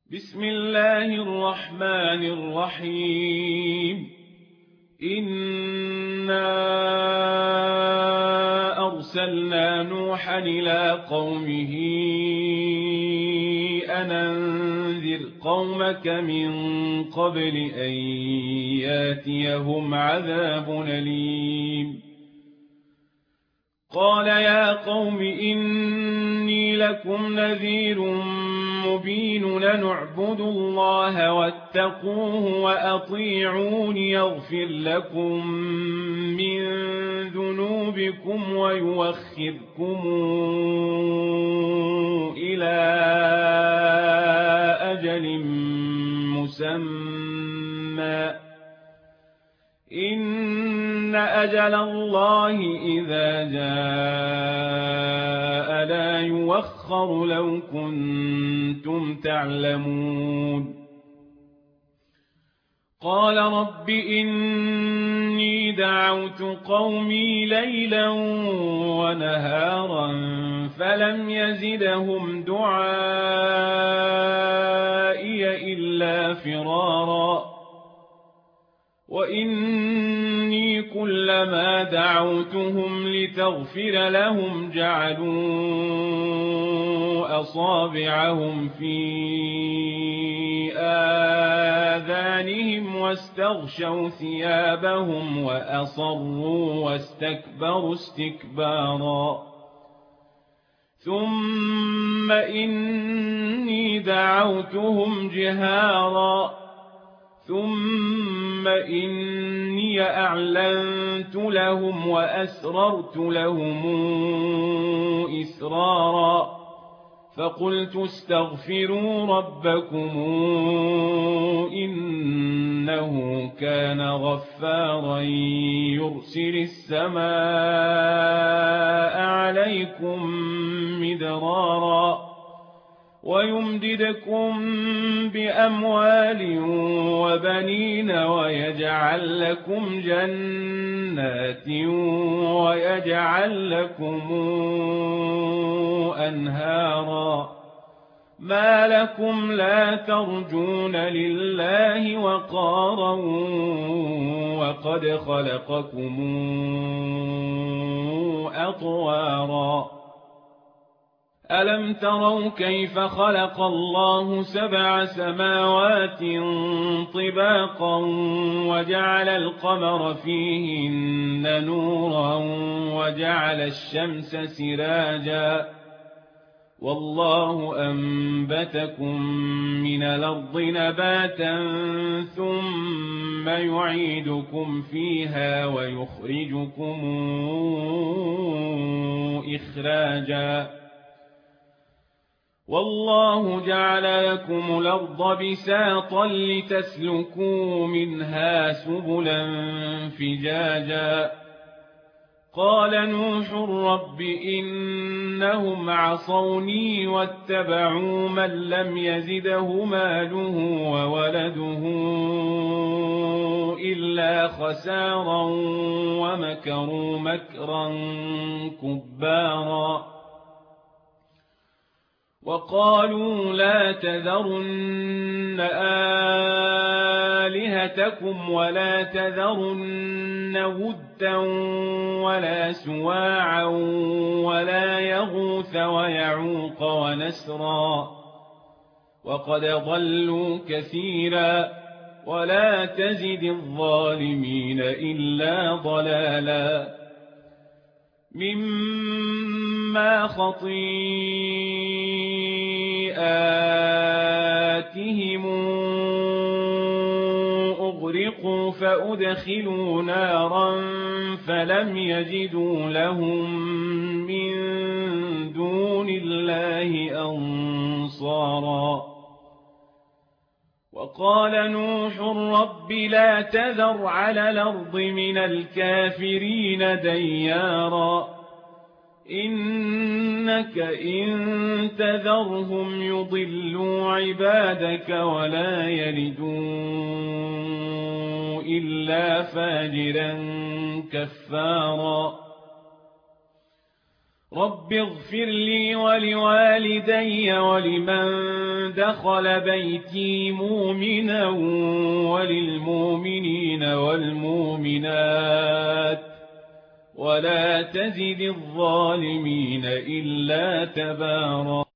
بسم الله الرحمن الرحيم. إنا أرسلنا نوحا إلى قومه أن أنذر قومك من قبل أن ياتيهم عذاب أليم. قال يا قوم إني لكم نذير مبين أن اعبدوا الله واتقوه وأطيعون يغفر لكم من ذنوبكم ويوخركم إلى أجل مسمى إن أجل الله إذا جاء لا يوخر لو كنتم تعلمون. قال رب إني دعوت قومي ليلا ونهارا فلم يزدهم دعائي إلا فرارا وإني كلما دعوتهم لتغفر لهم جعلوا أصابعهم في آذانهم واستغشوا ثيابهم وأصروا واستكبروا استكبارا ثم إني دعوتهم جهارا ثم إني أعلنت لهم وأسررت لهم إسرارا فقلت استغفروا ربكم إنه كان غفارا يرسل السماء عليكم مدرارا ويمددكم بأموال وبنين ويجعل لكم جنات ويجعل لكم أنهارا ما لكم لا ترجون لله وقارا وقد خلقكم أطوارا ألم تروا كيف خلق الله 7 سماوات طباقا وجعل القمر فيهن نورا وجعل الشمس سراجا والله أنبتكم من الأرض نباتا ثم يعيدكم فيها ويخرجكم إخراجا والله جعل لكم الأرض بساطا لتسلكوا منها سبلا فجاجا قال نوح رب إنهم عصوني واتبعوا من لم يزده ماله وولده إلا خسارا ومكروا مكرا كبارا وقالوا لا تذرن آلهتكم ولا تذرن ودا ولا سواعا ولا يغوث ويعوق ونسرا وقد ضلوا كثيرا ولا تزد الظالمين إلا ضلالا مما خطيئاتهم أغرقوا فأدخلوا نارا فلم يجدوا لهم من دون الله أنصارا وقال نوح رب لا تذر على الأرض من الكافرين ديارا إنك إن تذرهم يضلوا عبادك ولا يلدوا إلا فاجرا كفارا رب اغفر لي ولوالدي ولمن دخل بيتي مؤمنا وللمؤمنين والمؤمنات ولا تزد الظالمين إلا تبارا.